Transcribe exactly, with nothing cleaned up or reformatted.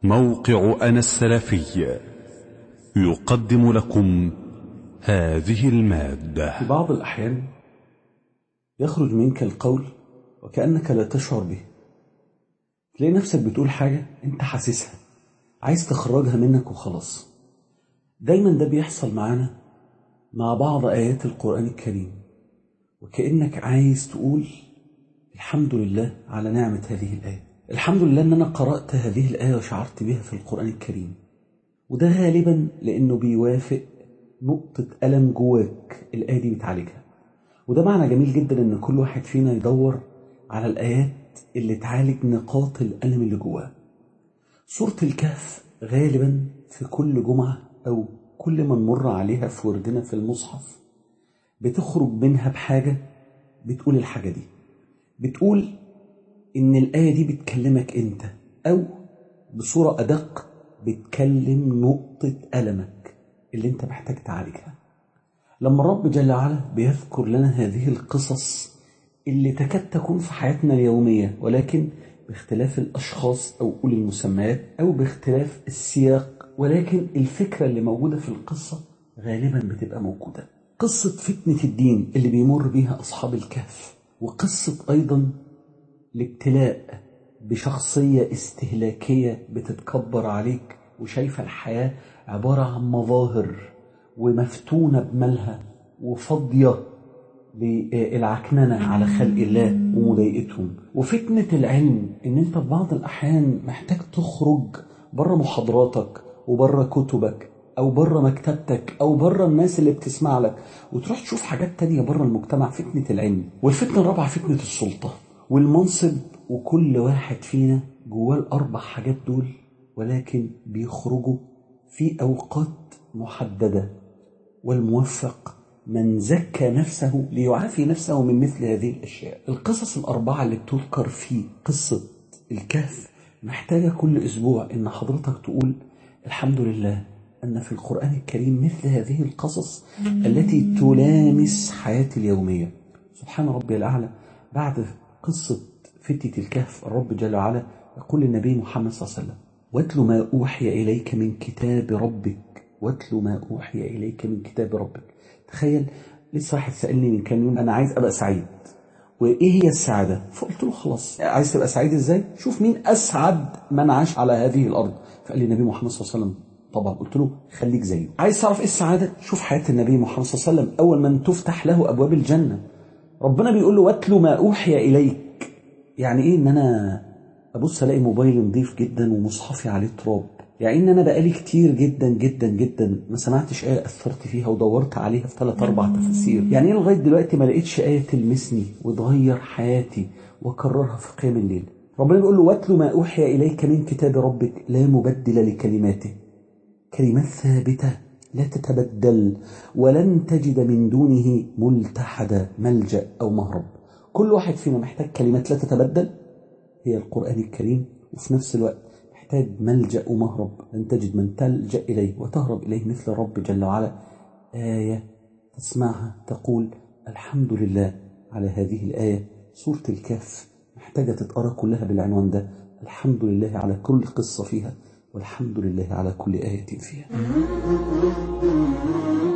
موقع أنا السلفي يقدم لكم هذه المادة. في بعض الأحيان يخرج منك القول وكأنك لا تشعر به، تلاقي نفسك بتقول حاجة انت حاسسها عايز تخرجها منك وخلاص. دايما ده بيحصل معانا مع بعض آيات القرآن الكريم، وكأنك عايز تقول الحمد لله على نعمة هذه الآية، الحمد لله أن أنا قرأت هذه الآية وشعرت بها في القرآن الكريم. وده غالبا لأنه بيوافق نقطة ألم جواك الآية دي بتعالجها. وده معنى جميل جدا أن كل واحد فينا يدور على الآيات اللي تعالج نقاط الألم اللي جواه. سورة الكهف غالبا في كل جمعة أو كل ما نمر عليها في وردنا في المصحف بتخرج منها بحاجة بتقول الحاجة دي، بتقول إن الآية دي بتكلمك أنت، أو بصورة أدق بتكلم نقطة ألمك اللي أنت محتاج تعالجها. لما الرب جل وعلا بيذكر لنا هذه القصص اللي تكاد تكون في حياتنا اليومية، ولكن باختلاف الأشخاص أو أولي المسميات أو باختلاف السياق، ولكن الفكرة اللي موجودة في القصة غالبا بتبقى موجودة. قصة فتنة الدين اللي بيمر بيها أصحاب الكهف، وقصة أيضا الابتلاء بشخصية استهلاكية بتتكبر عليك وشايفة الحياة عبارة عن مظاهر ومفتونة بمالها وفضية بالعكننة على خلق الله ومضايقتهم. وفتنة العلم ان انت في بعض الاحيان محتاج تخرج بره محاضراتك وبره كتبك او بره مكتبتك او بره الناس اللي بتسمع لك وتروح تشوف حاجات تانية بره المجتمع. فتنة العلم. والفتنة الرابعة فتنة السلطة والمنصب. وكل واحد فينا جواه الاربع حاجات دول، ولكن بيخرجوا في اوقات محددة. والموفق من زكى نفسه ليعافي نفسه من مثل هذه الأشياء. القصص الأربعة اللي بتذكر في قصة الكهف محتاجة كل أسبوع إن حضرتك تقول الحمد لله أن في القرآن الكريم مثل هذه القصص التي تلامس حياتي اليومية. سبحان ربي الأعلى. بعد قصة فتنة الكهف الرب جل وعلا يقول للنبي محمد صلى الله عليه وسلم: واتل ما أوحي إليك من كتاب ربك، واتل ما أوحي إليك من كتاب ربك. تخيل، لسه واحد سألني من كام يوم أنا عايز أبقى سعيد، وإيه هي السعادة؟ فقلت له خلاص، عايز تبقى سعيد إزاي؟ شوف مين أسعد من عاش على هذه الأرض. فقال لي النبي محمد صلى الله عليه وسلم. طبعا قلت له خليك زيه. عايز تعرف إيه السعادة؟ شوف حياة النبي محمد صلى الله عليه وسلم أول من تفتح له أبواب الجنة. ربنا بيقول له واتل ما أوحي إليك. يعني إيه؟ إن أنا أبص ألاقي موبايلي نظيف جدا ومصحفي عليه تراب. يعني إن أنا بقالي كتير جدا جدا جدا ما سمعتش آية أثرت فيها ودورت عليها في ثلاث أربع تفاسير. يعني إيه لغاية دلوقتي ما لقيتش آية تلمسني وتغير حياتي وأكررها في قيام الليل. ربنا بيقول له واتل ما أوحي إليك من كتاب ربك لا مبدل لكلماته، كلمات ثابتة لا تتبدل، ولن تجد من دونه ملتحدا ملجأ أو مهرب. كل واحد فينا محتاج كلمات لا تتبدل هي القرآن الكريم، وفي نفس الوقت محتاج ملجأ ومهرب لن تجد من تلجأ إليه وتهرب إليه مثل الرب جل وعلا. آية تسمعها تقول الحمد لله على هذه الآية. سورة الكهف محتاجة تتقرأ كلها بالعنوان ده: الحمد لله على كل قصة فيها، والحمد لله على كل آية فيها.